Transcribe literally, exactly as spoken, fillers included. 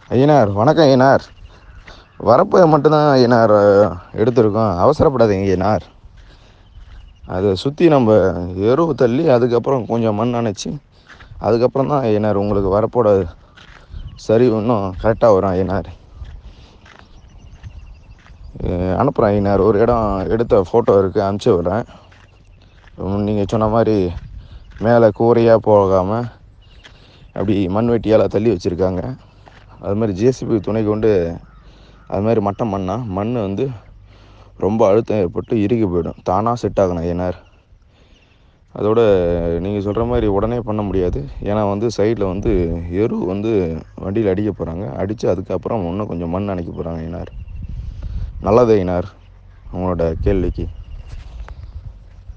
ஐயனார் வணக்கம் ஐயனார். வரப்போ மட்டும்தான் ஐயனார் எடுத்திருக்கோம், அவசரப்படாதீங்க ஐயனார். அதை சுற்றி நம்ம எருவு தள்ளி அதுக்கப்புறம் கொஞ்சம் மண் அணைச்சி அதுக்கப்புறம் தான் ஐயனார் உங்களுக்கு வரப்போட சரி இன்னும் கரெக்டாக வரும் ஐயனார். அனுப்புகிறேன் ஐயனார், ஒரு இடம் எடுத்த ஃபோட்டோ இருக்குது, அனுப்பிச்சி விட்றேன். நீங்கள் சொன்ன மாதிரி மேலே கூரையாக போகாமல் அப்படி மண் வெட்டியால் தள்ளி வச்சுருக்காங்க. அது மாதிரி ஜேசிபி துணை கொண்டு அது மாதிரி மட்டம் பண்ணால் மண் வந்து ரொம்ப அழுத்தம் ஏற்பட்டு இறுகி போயிடும், தானாக செட் ஆகணும் ஐயனார். அதோட நீங்கள் சொல்கிற மாதிரி உடனே பண்ண முடியாது, ஏன்னா வந்து சைடில் வந்து எரு வந்து வண்டியில் அடிக்க போகிறாங்க, அடித்து அதுக்கப்புறம் இன்னும் கொஞ்சம் மண் அணைக்க போகிறாங்க ஐயனார். நல்லது ஐயனார் உங்களோட கேள்விக்கு.